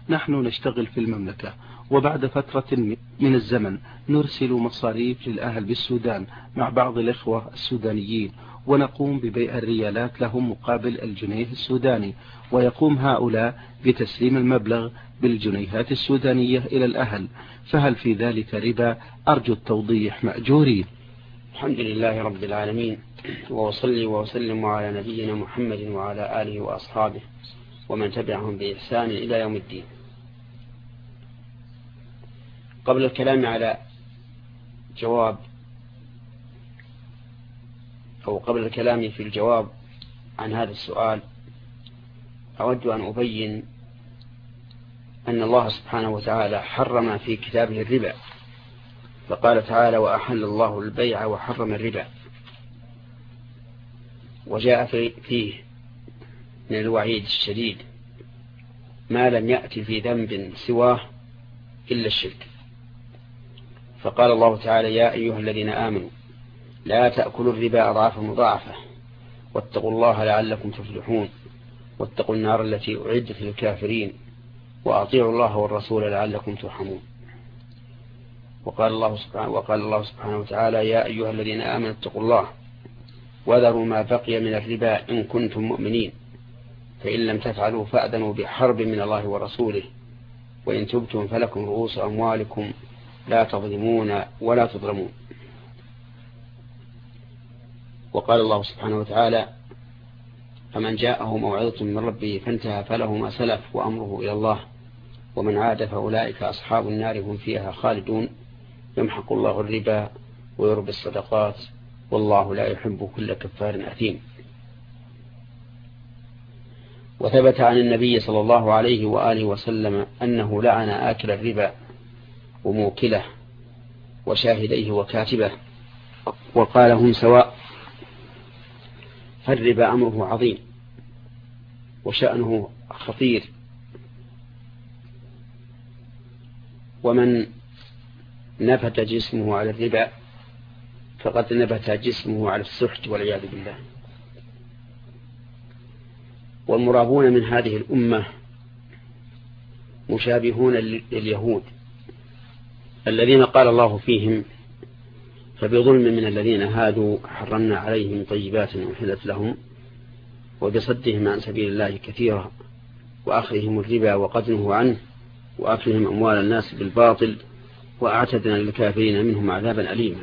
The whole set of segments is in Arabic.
نحن نشتغل في المملكة، وبعد فترة من الزمن نرسل مصاريف للأهل بالسودان مع بعض الإخوة السودانيين، ونقوم ببيع الريالات لهم مقابل الجنيه السوداني، ويقوم هؤلاء بتسليم المبلغ بالجنيهات السودانية إلى الأهل، فهل في ذلك ربا؟ أرجو التوضيح مأجورين. الحمد لله رب العالمين، وأصلي وأسلم على نبينا محمد وعلى آله وأصحابه ومن تبعهم بإحسان إلى يوم الدين. قبل الكلام على قبل الكلام في الجواب عن هذا السؤال، أود أن أبين أن الله سبحانه وتعالى حرم في كتابه الربا، فقال تعالى: وأحل الله البيع وحرم الربا. وجاء فيه من الوعيد الشديد ما لم يأتي في ذنب سواه إلا الشرك. فقال الله تعالى: يا أيها الذين آمنوا لا تأكلوا الربا أضعافا مضاعفة واتقوا الله لعلكم تفلحون واتقوا النار التي أعدت للكافرين وأطيعوا الله والرسول لعلكم ترحمون. وقال الله سبحانه وتعالى: يا أيها الذين آمنوا اتقوا الله وذروا ما بقي من الربا إن كنتم مؤمنين، فإن لم تفعلوا فأذنوا بحرب من الله ورسوله، وإن تبتم فلكم رؤوس أموالكم لا تظلمون ولا تظلمون. وقال الله سبحانه وتعالى: فمن جاءه موعظة من ربه فانتهى فله ما سلف وأمره إلى الله ومن عاد فأولئك أصحاب النار هم فيها خالدون يمحق الله الربا ويربي الصدقات والله لا يحب كل كفار أثيم. وثبت عن النبي صلى الله عليه وآله وسلم أنه لعن آكل الربا وموكله وشاهديه وكاتبه، وقال: هم سواء. فالربا أمره عظيم وشأنه خطير، ومن نبت جسمه على الربا فقد نبت جسمه على السحت والعياذ بالله. والمرابون من هذه الأمة مشابهون لليهود الذين قال الله فيهم: فبظلم من الذين هادوا حرمنا عليهم طيبات أحلت لهم وبصدهم عن سبيل الله كثيرا وأخذهم الربا وقد نهوا عنه وأكلهم أموال الناس بالباطل وأعتدنا للكافرين منهم عذابا أليما.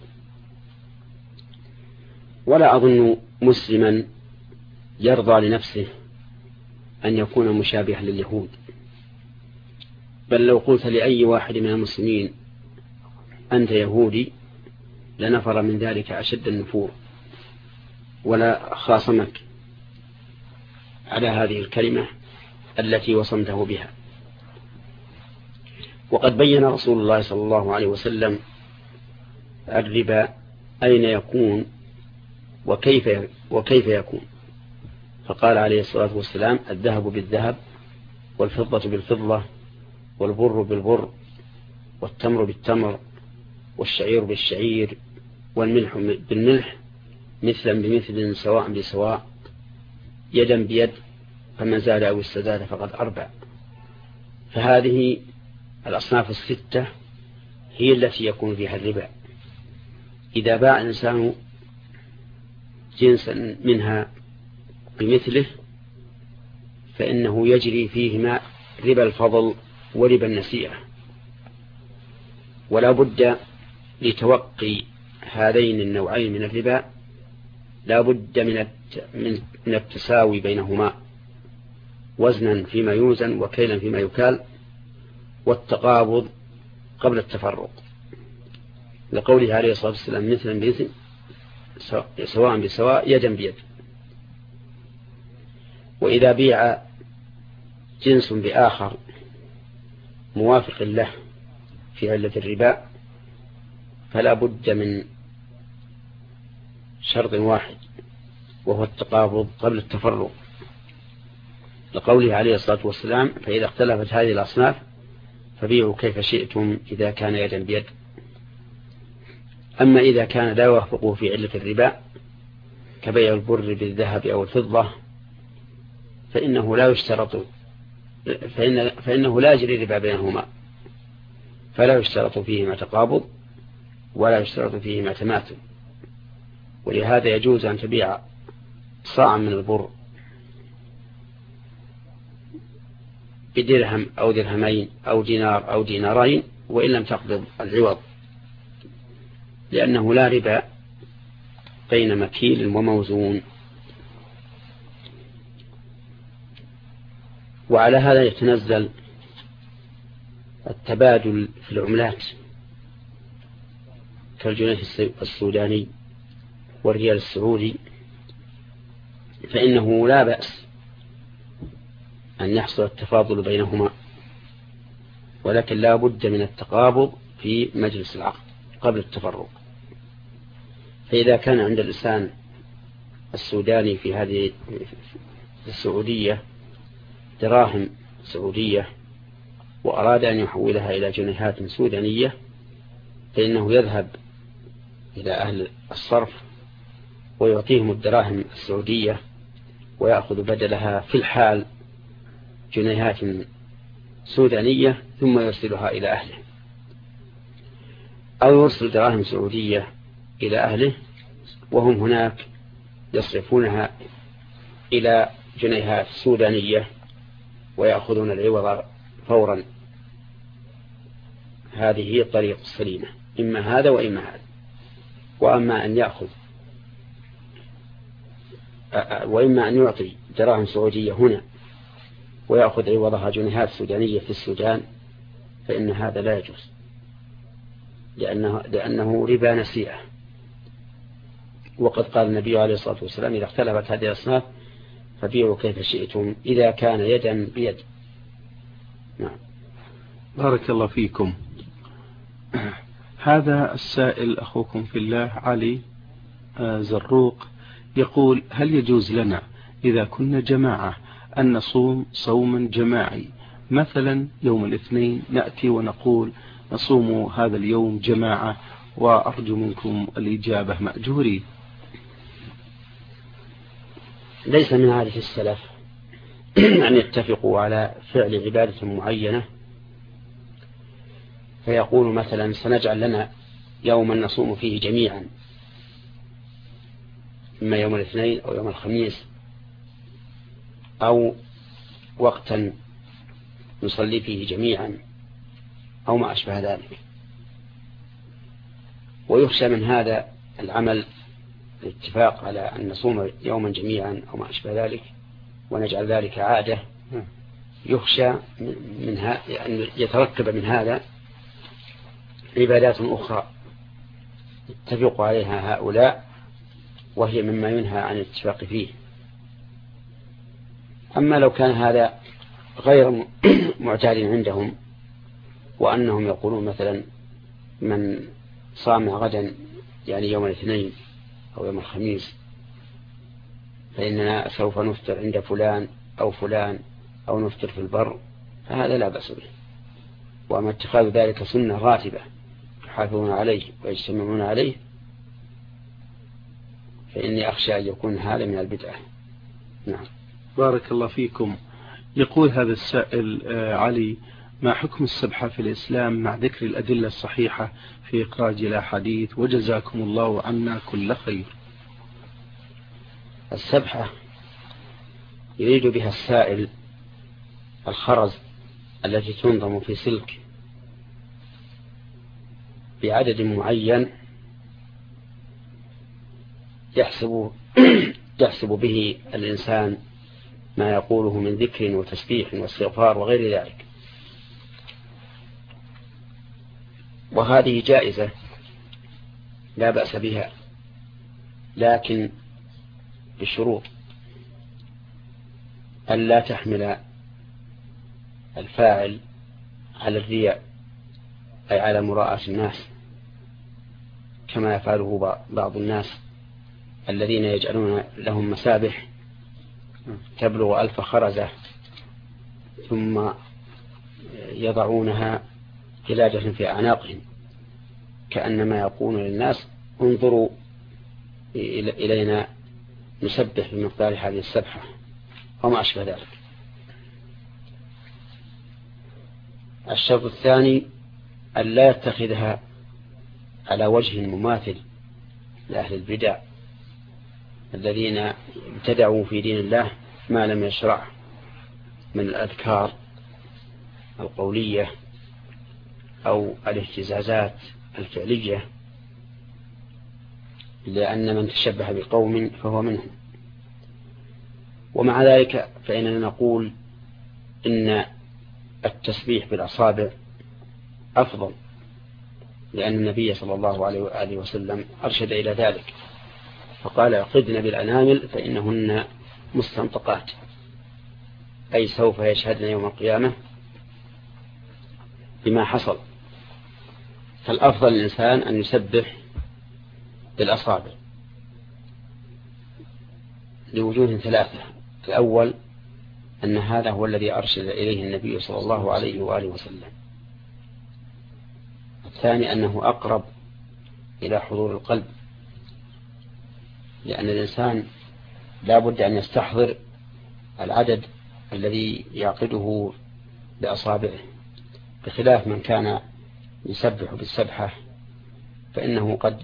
ولا أظن مسلما يرضى لنفسه أن يكون مشابها لليهود، بل لو قلت لأي واحد من المسلمين أنت يهودي لنفر من ذلك أشد النفور ولا خاصمك على هذه الكلمة التي وصمته بها. وقد بين رسول الله صلى الله عليه وسلم الربا أين يكون وكيف يكون، فقال عليه الصلاة والسلام: الذهب بالذهب والفضة بالفضة والبر بالبر والتمر بالتمر والشعير بالشعير والملح بالملح مثلا بمثل سواء بسواء يدا بيد، فمن زاد أو استزاد فقد أربع. فهذه الأصناف الستة هي التي يكون فيها الربا. إذا باع الإنسان جنسا منها بمثله فإنه يجري فيهما ربا الفضل وربا النسيئة، ولا بد لتوقي هذين النوعين من الربا لا بد من التساوي بينهما، وزنا فيما يوزن وكيلا فيما يكال، والتقابض قبل التفرق، لقوله عليه الصلاة والسلام: مثلا بمثل سواء بسواء يدا بيد. وإذا بيع جنس بآخر موافق له في علة الربا فلا بد من شرط واحد وهو التقابض قبل التفرق، لقوله عليه الصلاة والسلام: فإذا اختلفت هذه الأصناف فبيعوا كيف شئتم إذا كان يدا بيد. أما إذا كان لا يوافقه في علة الربا كبيع البر بالذهب أو الفضة فإنه لا يشترط فإنه لا يجري ربا بينهما، فلا يشترط فيهما تقابض ولا يشترط فيهما تماثل. ولهذا يجوز أن تبيع صاعا من البر بدرهم أو درهمين أو دينار أو دينارين وإن لم تقبض العوض، لأنه لا ربا بين مكيل وموزون. وعلى هذا يتنزل التبادل في العملات كالجنيه السوداني والريال السعودي، فإنه لا بأس أن يحصل التفاضل بينهما، ولكن لا بد من التقابض في مجلس العقد قبل التفرق. فإذا كان عند الإنسان السوداني في هذه السعودية دراهم سعودية وأراد أن يحولها إلى جنيهات سودانية، فإنه يذهب إلى أهل الصرف ويعطيهم الدراهم السعودية ويأخذ بدلها في الحال جنيهات سودانية ثم يرسلها إلى أهله، أو يرسل دراهم سعودية إلى أهله وهم هناك يصرفونها إلى جنيهات سودانية ويأخذون العوض فورا. هذه هي الطريقة السليمة، إما هذا وإما هذا. وإما أن يعطي دراهم سعودية هنا ويأخذ عوضها جنيهات سودانية في السودان، فإن هذا لا يجوز، لأنه ربا نسيئة. وقد قال النبي عليه الصلاة والسلام: إذا اختلفت هذه الأصناف فبيعوا كيف شئتم إذا كان يدا بيد. نعم. بارك الله فيكم. هذا السائل أخوكم في الله علي زروق يقول: هل يجوز لنا إذا كنا جماعة أن نصوم صوما جماعي، مثلا يوم الاثنين نأتي ونقول نصوم هذا اليوم جماعة وأرجو منكم الإجابة مأجورين؟ ليس من عادة السلف أن يتفقوا على فعل عبادة معينة فيقول مثلا سنجعل لنا يوما نصوم فيه جميعا، إما يوم الاثنين أو يوم الخميس، أو وقتا نصلي فيه جميعا، أو ما أشبه ذلك. ويخشى من هذا العمل الاتفاق على أن نصوم يوما جميعا أو ما أشبه ذلك ونجعل ذلك عادة، يخشى منها أن يتركب من هذا عبادات أخرى اتفقوا عليها هؤلاء وهي مما ينهى عن الاتفاق فيه. أما لو كان هذا غير معتاد عندهم وأنهم يقولون مثلا من صام غدا يعني يوم الاثنين أو يوم الخميس فإننا سوف نفطر عند فلان أو فلان أو نفطر في البر، فهذا لا بأس به. وأما اتخاذ ذلك سنة راتبة يحافظون عليه ويجتمعون عليه فإني أخشى أن يكون هذا من البدعة. نعم. بارك الله فيكم. يقول هذا السائل علي: ما حكم السبحة في الإسلام مع ذكر الأدلة الصحيحة في إخراج الأحاديث، وجزاكم الله عنا كل خير؟ السبحة يريد بها السائل الخرز التي تنظم في سلك بعدد معين يحسب به الإنسان ما يقوله من ذكر وتسبيح واستغفار وغير ذلك. وهذه جائزة لا بأس بها، لكن بشروط: ألا تحمل الفاعل على الرياء، أي على مراءة الناس، كما يفعله بعض الناس الذين يجعلون لهم مسابح تبلغ 1000 خرزة ثم يضعونها قلادة في أعناقهم كأنما يقولون للناس: انظروا إلينا نسبح بمقدار هذه السبحة وما أشبه ذلك. الشرط الثاني أن لا يتخذها على وجه مماثل لأهل البدع الذين ابتدعوا في دين الله ما لم يشرع من الأذكار القولية أو الاهتزازات الفعلية، لأن من تشبه بقوم فهو منهم. ومع ذلك فإننا نقول إن التسبيح بالأصابع أفضل، لأن النبي صلى الله عليه وآله وسلم أرشد إلى ذلك، فقال عقدن بالأنامل فإنهن مستنطقات، أي سوف يشهدن يوم القيامة بما حصل. فالأفضل الإنسان أن يسبح بالأصابع لوجوه ثلاثة. الأول أن هذا هو الذي أرشد إليه النبي صلى الله عليه وآله وسلم. الثاني أنه أقرب إلى حضور القلب، لأن الإنسان لا بد أن يستحضر العدد الذي يعقده بأصابعه، بخلاف من كان يسبح بالسبحة فإنه قد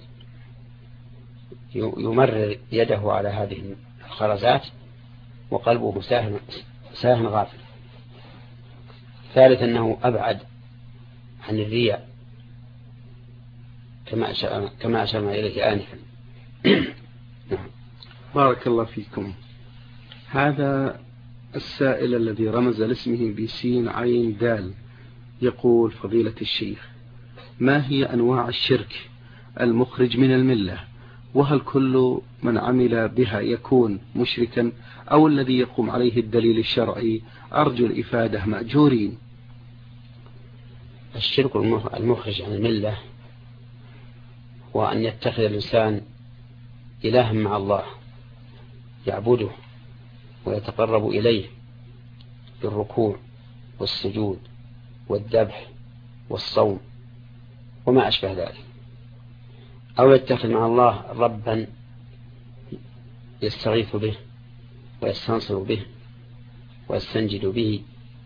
يمرر يده على هذه الخرزات وقلبه ساهن غافل. ثالث أنه أبعد عن الرياء كما أشرنا إليه آنفا. بارك الله فيكم. هذا السائل الذي رمز لاسمه بسين عين دال يقول: فضيلة الشيخ، ما هي أنواع الشرك المخرج من الملة؟ وهل كل من عمل بها يكون مشركا أو الذي يقوم عليه الدليل الشرعي؟ أرجو الإفادة مأجورين. الشرك المخرج عن الملة هو أن يتخذ الإنسان إلها مع الله يعبده ويتقرب إليه بالركوع والسجود والذبح والصوم وما أشبه ذلك، أو يتخذ مع الله ربا يستغيث به ويستنصر به ويستنجد به.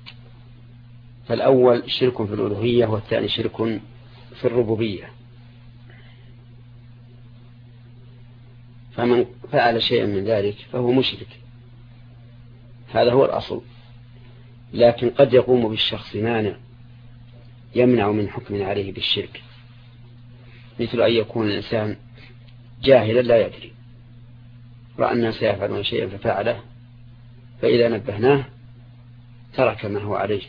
فالأول شرك في الألوهية والثاني شرك في الربوبية. فمن فعل شيئا من ذلك فهو مشرك، هذا هو الأصل. لكن قد يقوم بالشخص مانع يمنع من حكم عليه بالشرك، مثل أن يكون الإنسان جاهلا لا يدري، رأى الناس يفعلون شيئا ففعله، فإذا نبهناه ترك ما هو عليه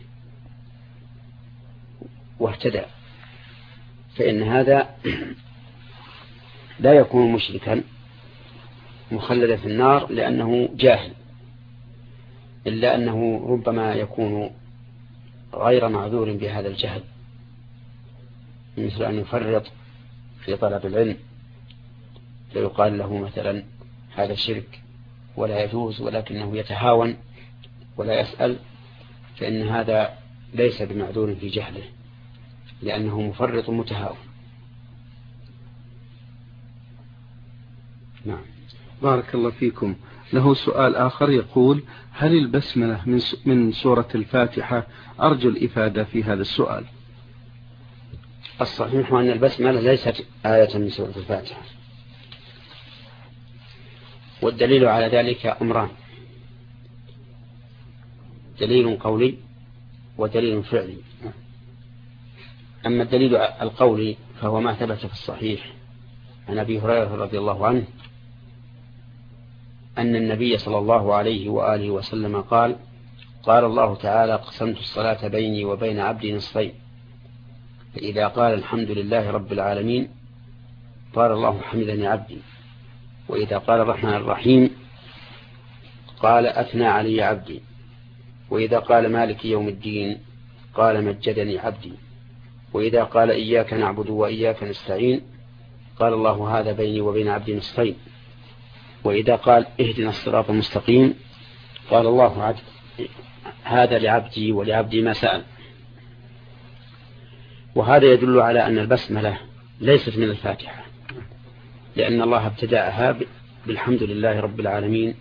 واهتدى، فإن هذا لا يكون مشركا مخلدا في النار لأنه جاهل، إلا أنه ربما يكون غير معذور بهذا الجهل، مثل أن يفرط في طلب العلم فيقال له مثلا هذا شرك ولا يجوز، ولكنه يتهاون ولا يسأل، فإن هذا ليس بمعذور في جهله لأنه مفرط متهاون. نعم. بارك الله فيكم. له سؤال آخر يقول: هل البسملة من سورة الفاتحة؟ أرجو الإفادة في هذا السؤال. الصحيح أن البسملة ليست آية من سورة الفاتحة، والدليل على ذلك أمران: دليل قولي ودليل فعلي. أما الدليل القولي فهو ما ثبت في الصحيح عن أبي هريرة رضي الله عنه أن النبي صلى الله عليه وآله وسلم قال: قال الله تعالى: قسمت الصلاة بيني وبين عبدي نصفين، فإذا قال الحمد لله رب العالمين قال الله حمدني عبدي، وإذا قال الرحمن الرحيم قال أثنى علي عبدي، وإذا قال مالك يوم الدين قال مجدني عبدي، وإذا قال إياك نعبد وإياك نستعين قال الله هذا بيني وبين عبدي نصفين، وإذا قال اهدنا الصراط المستقيم قال الله هذا لعبدي ولعبدي ما سأل. وهذا يدل على أن البسملة ليست من الفاتحة، لأن الله ابتدأها بالحمد لله رب العالمين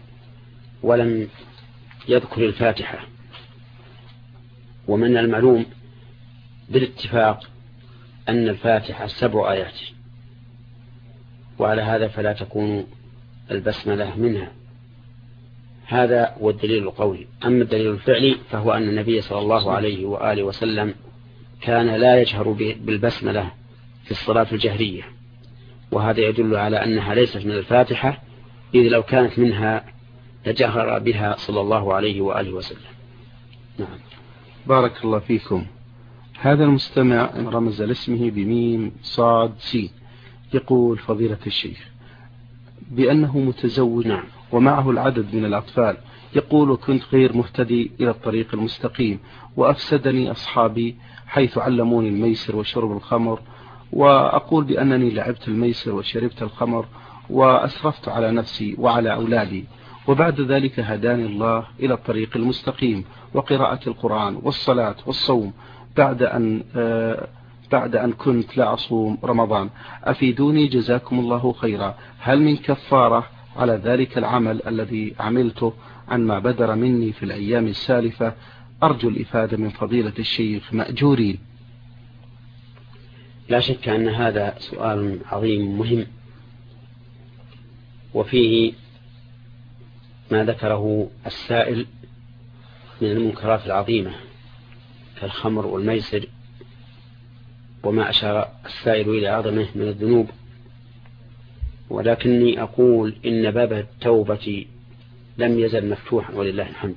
ولم يذكر الفاتحة. ومن المعلوم بالاتفاق أن الفاتحة 7 آيات، وعلى هذا فلا تكون البسملة منها. هذا هو الدليل القولي. أما الدليل الفعلي فهو أن النبي صلى الله عليه وآله وسلم كان لا يجهر بالبسملة في الصلاة الجهرية، وهذا يدل على أنها ليست من الفاتحة، إذ لو كانت منها لجهر بها صلى الله عليه وآله وسلم. نعم. بارك الله فيكم. هذا المستمع رمز لاسمه بميم صاد سين، يقول فضيلة الشيخ بأنه متزوج نعم. ومعه العدد من الأطفال، يقول كنت غير مهتدي إلى الطريق المستقيم، وأفسدني أصحابي حيث علموني الميسر وشرب الخمر، وأقول بأنني لعبت الميسر وشربت الخمر وأسرفت على نفسي وعلى أولادي، وبعد ذلك هداني الله إلى الطريق المستقيم وقراءة القرآن والصلاة والصوم بعد أن كنت لا أصوم رمضان. أفيدوني جزاكم الله خيرا، هل من كفارة على ذلك العمل الذي عملته عما بدر مني في الأيام السالفة؟ أرجو الإفادة من فضيلة الشيخ مأجورين. لا شك أن هذا سؤال عظيم مهم، وفيه ما ذكره السائل من المنكرات العظيمة كالخمر والميسر، وما أشار السائل إلى عظمه من الذنوب. ولكني أقول إن باب التوبة لم يزل مفتوحا ولله الحمد،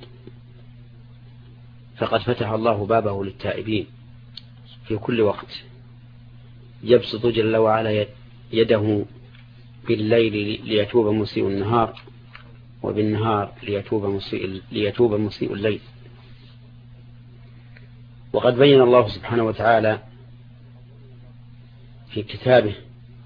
فقد فتح الله بابه للتائبين في كل وقت، يبسط جل وعلا يده بالليل ليتوب مسيء النهار، وبالنهار ليتوب مسيء الليل. وقد بين الله سبحانه وتعالى في كتابه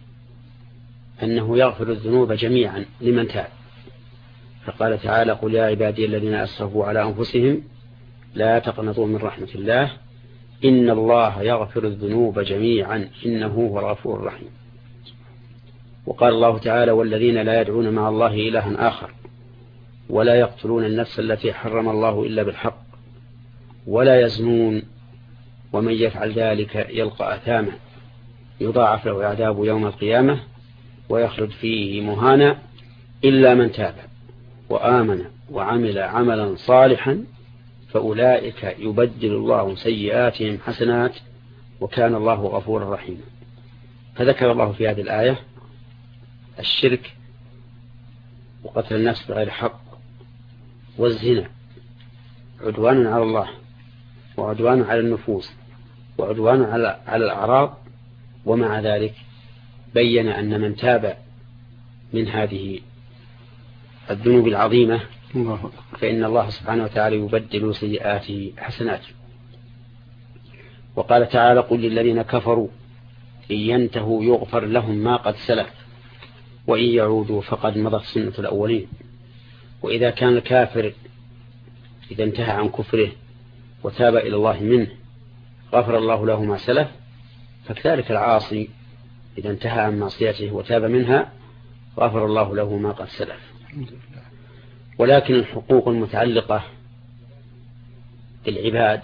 أنه يغفر الذنوب جميعا لمن تاب، فقال تعالى: قل يا عبادي الذين أسرفوا على أنفسهم لا تقنطوا من رحمة الله إن الله يغفر الذنوب جميعا إنه هو الغفور الرحيم. وقال الله تعالى: والذين لا يدعون مع الله إلها آخر ولا يقتلون النفس التي حرم الله إلا بالحق ولا يزنون ومن يفعل ذلك يلقى أثاما يضاعف له العذاب يوم القيامة ويخلد فيه مهانا إلا من تاب وآمن وعمل عملا صالحا فأولئك يبدل الله سيئاتهم حسنات وكان الله غفورا رحيما. فذكر الله في هذه الآية الشرك وقتل النفس بغير حق والزنا عدوان على الله وعدوان على النفوس وعدوان على الأعراض، ومع ذلك بين أن من تاب من هذه الذنوب العظيمة فإن الله سبحانه وتعالى يبدل سيئاته حسنات. وقال تعالى: قل للذين كفروا إن ينتهوا يغفر لهم ما قد سلف وإن يعودوا فقد مضت سنة الأولين. وإذا كان الكافر إذا انتهى عن كفره وتاب إلى الله منه غفر الله له ما سلف، فكذلك العاصي إذا انتهى عن معصيته وتاب منها غفر الله له ما قد سلف. ولكن الحقوق المتعلقة بالعباد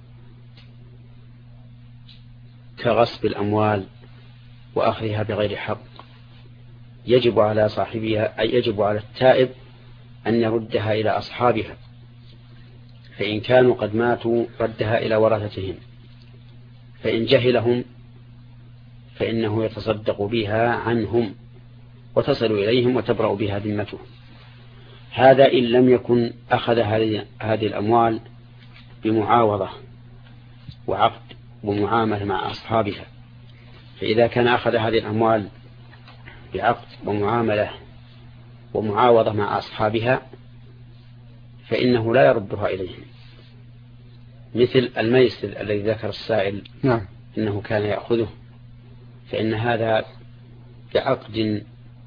كغصب الأموال وأخذها بغير حق يجب على صاحبها، أي يجب على التائب أن يردها إلى أصحابها، فإن كانوا قد ماتوا ردها إلى ورثتهم، فإن جهلهم فإنه يتصدق بها عنهم وتصل إليهم وتبرأ بها ذمتهم. هذا إن لم يكن أخذ هذه الأموال بمعاوضة وعقد ومعاملة مع أصحابها. فإذا كان أخذ هذه الأموال بعقد ومعاملة ومعاوضة مع أصحابها فإنه لا يردها إليهم، مثل الميسر الذي ذكر السائل نعم إنه كان يأخذه، فإن هذا بعقد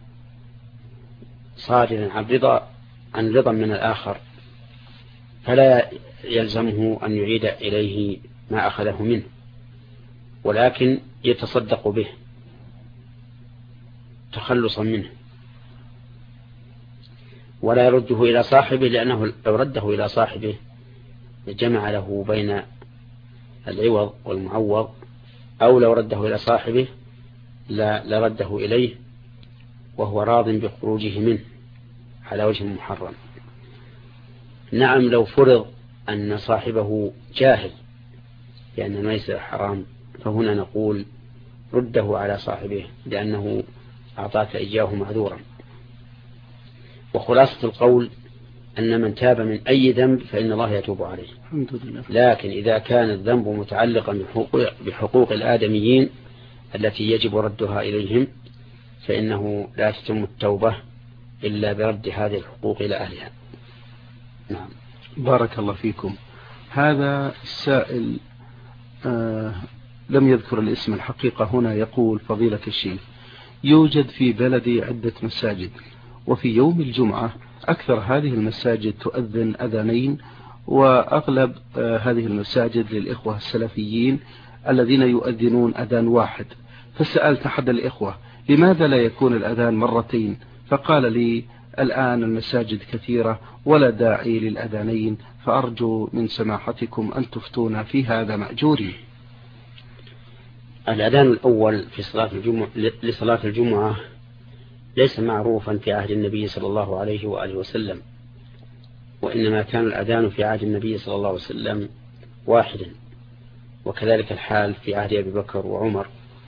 صادر عن رضا من الآخر، فلا يلزمه أن يعيد إليه ما أخذه منه، ولكن يتصدق به تخلصا منه ولا يرده إلى صاحبه، لأنه لو رده إلى صاحبه جمع له بين العوض والمعوض، أو لو رده إلى صاحبه لرده إليه وهو راض بخروجه منه على وجه محرم. نعم، لو فرض أن صاحبه جاهل لأن الميسر حرام فهنا نقول رده على صاحبه لأنه أعطاك إياه معذورا. وخلاصة القول أن من تاب من أي ذنب فإن الله يتوب عليه. لكن إذا كان الذنب متعلقا بحقوق الآدميين التي يجب ردها إليهم فإنه لا تتم التوبة إلا برد هذه الحقوق إلى أهلها. نعم، بارك الله فيكم. هذا السائل لم يذكر الاسم الحقيقة هنا، يقول: فضيلة الشيخ، يوجد في بلدي عدة مساجد، وفي يوم الجمعة أكثر هذه المساجد تؤذن أذانين، وأغلب هذه المساجد للإخوة السلفيين الذين يؤذنون أذان واحد. فسألت أحد الإخوة لماذا لا يكون الأذان مرتين، فقال لي: الآن المساجد كثيرة ولا داعي للأذانين، فأرجو من سماحتكم أن تفتونا في هذا مأجورين. الأذان الأول في لصلاة الجمعة ليس معروفا في عهد النبي صلى الله عليه وآله وسلم، وإنما كان الأذان في عهد النبي صلى الله عليه وسلم واحدا، وكذلك الحال في عهد أبي بكر وعمر.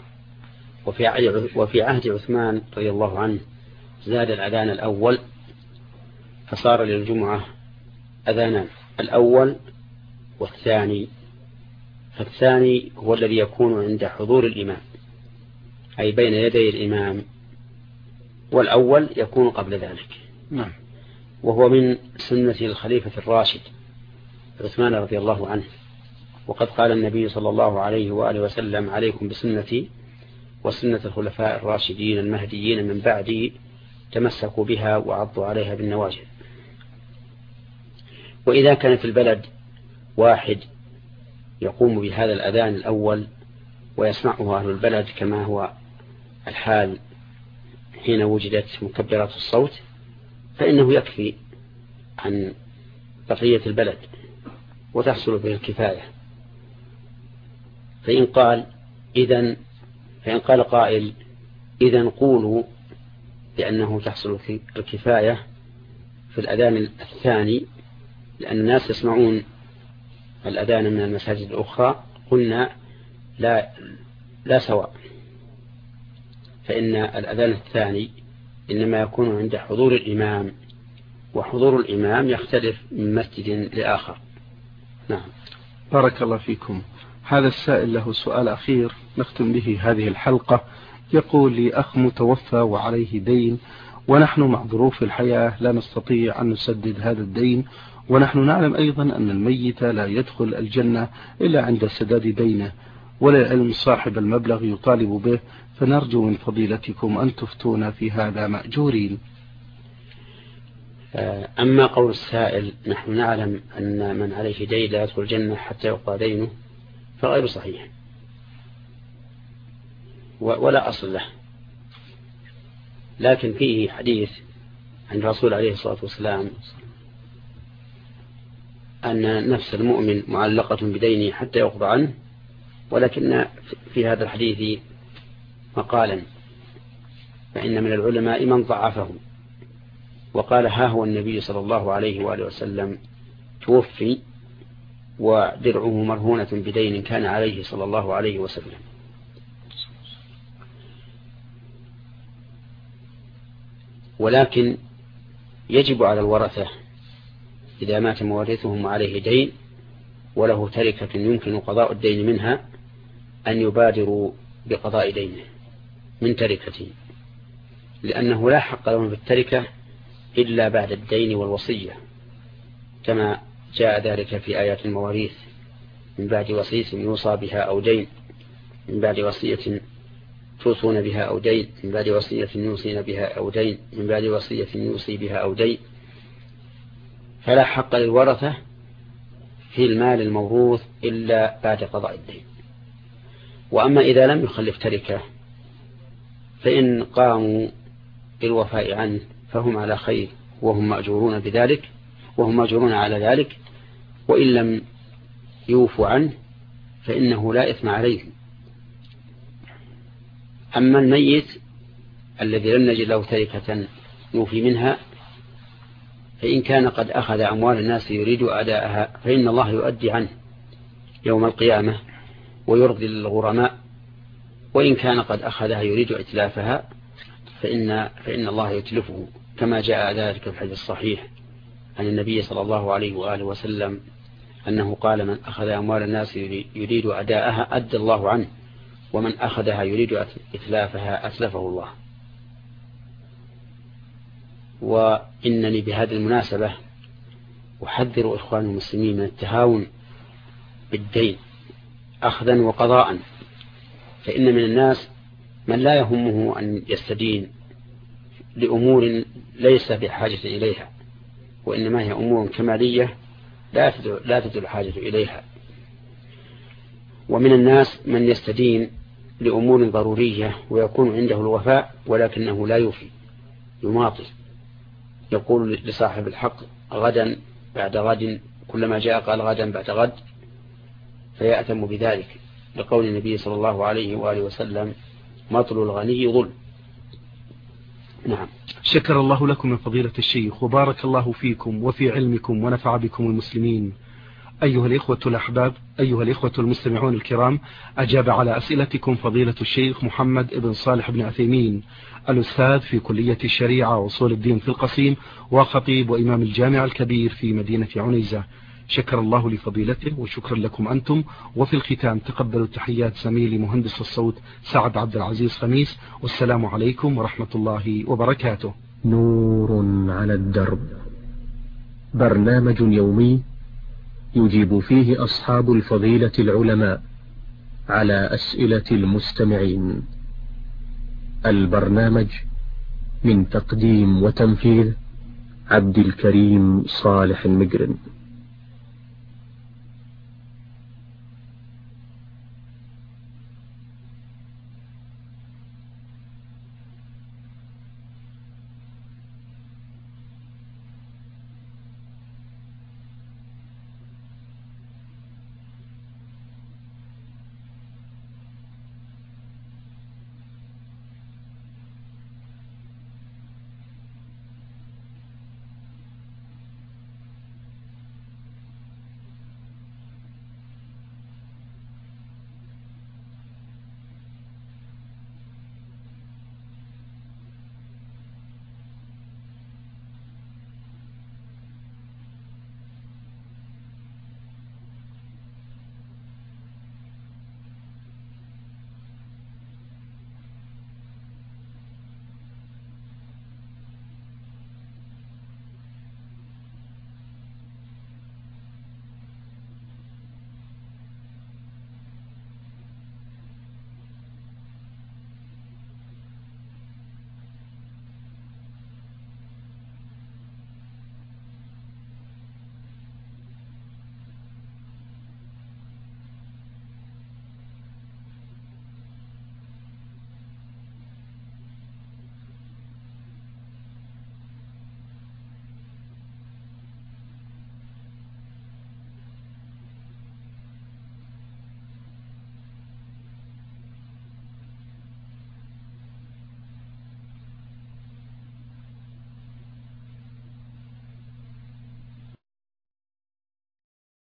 وفي عهد عثمان رضي الله عنه زاد الأذان الأول فصار للجمعة أذانان، الأول والثاني. فالثاني هو الذي يكون عند حضور الإمام أي بين يدي الإمام، والأول يكون قبل ذلك. نعم. وهو من سنة الخليفة الراشد عثمان رضي الله عنه، وقد قال النبي صلى الله عليه وآله وسلم: عليكم بسنتي وسنة الخلفاء الراشدين المهديين من بعدي، تمسكوا بها وعضوا عليها بالنواجذ. وإذا كان في البلد واحد يقوم بهذا الأذان الأول ويسمعه أهل البلد كما هو الحال حين وجدت مكبرات الصوت، فإنه يكفي عن بقية البلد وتحصل به الكفاية. فإن قال قائل: إذن قولوا بأنه تحصل الكفاية في الأذان الثاني لأن الناس يسمعون الأذان من المساجد الأخرى، قلنا لا سواء، فإن الأذان الثاني إنما يكون عند حضور الإمام، وحضور الإمام يختلف من مسجد لآخر. نعم، بارك الله فيكم. هذا السائل له سؤال أخير نختم به هذه الحلقة. يقول لي: أخ متوفى وعليه دين، ونحن مع ظروف الحياة لا نستطيع أن نسدد هذا الدين، ونحن نعلم أيضا أن الميت لا يدخل الجنة إلا عند سداد دينه، ولا علم صاحب المبلغ يطالب به، فنرجو من فضيلتكم أن تفتونا في هذا مأجورين. أما قول السائل: نحن نعلم أن من عليه دين لا يدخل الجنة حتى يقضى دينه، فغير صحيح ولا أصل له. لكن فيه حديث عن الرسول عليه الصلاة والسلام أن نفس المؤمن معلقة بدينه حتى يقضى عنه، ولكن في هذا الحديث مقالا، فإن من العلماء من ضعفه وقال: ها هو النبي صلى الله عليه وآله وسلم توفي ودرعه مرهونة بدين كان عليه صلى الله عليه وسلم. ولكن يجب على الورثة إذا مات مورثهم عليه دين وله تركة يمكن قضاء الدين منها أن يبادروا بقضاء دينه من تركته، لأنه لا حق لهم بالتركة إلا بعد الدين والوصية، كما جاء ذلك في آيات المواريث: من بعد وصية يوصى بها أو دين، من بعد وصية توصون بها أو دين، من بعد وصية يوصين بها أو دين، من بعد وصية يوصي بها أو دين. فلا حق للورثة في المال الموروث إلا بعد قضاء الدين. وأما إذا لم يخلف تركة فإن قاموا بالوفاء عنه فهم على خير وهم مأجورون بذلك، وهم مأجورون على ذلك. وإن لم يوفوا عنه فإنه لا إثم عليه. أما الميت الذي لم نجد له تركة يوفي منها، فإن كان قد أخذ أموال الناس يريد أداءها فإن الله يؤدي عنه يوم القيامة ويرضي الغرماء، وإن كان قد أخذها يريد إتلافها فإن الله يتلفه، كما جاء ذلك في الحديث الصحيح عن النبي صلى الله عليه وآله وسلم أنه قال: من أخذ أموال الناس يريد أداءها أدى الله عنه، ومن أخذها يريد إتلافها أتلفه الله. وإنني بهذه المناسبة أحذر إخوان المسلمين من التهاون بالدين أخذا وقضاء، فإن من الناس من لا يهمه أن يستدين لأمور ليس بحاجة إليها، وإنما هي أمور كمالية لا تدل الحاجة إليها. ومن الناس من يستدين لأمور ضرورية ويكون عنده الوفاء ولكنه لا يوفي، يماطل، يقول لصاحب الحق غدا بعد غد، كلما جاء قال غدا بعد غد، فيأتم بذلك، لقول النبي صلى الله عليه وآله وسلم: مطل الغني ظلم. نعم. شكر الله لكم من فضيلة الشيخ، وبارك الله فيكم وفي علمكم ونفع بكم المسلمين. أيها الإخوة الأحباب، أيها الإخوة المستمعون الكرام، أجاب على أسئلتكم فضيلة الشيخ محمد بن صالح بن عثيمين، الأستاذ في كلية الشريعة وأصول الدين في القصيم، وخطيب وإمام الجامع الكبير في مدينة عنيزة. شكر الله لفضيلته وشكرا لكم أنتم. وفي الختام تقبلوا تحيات زميلي مهندس الصوت سعد عبد العزيز خميس، والسلام عليكم ورحمة الله وبركاته. نور على الدرب، برنامج يومي يجيب فيه أصحاب الفضيلة العلماء على أسئلة المستمعين. البرنامج من تقديم وتنفيذ عبد الكريم صالح المجرم.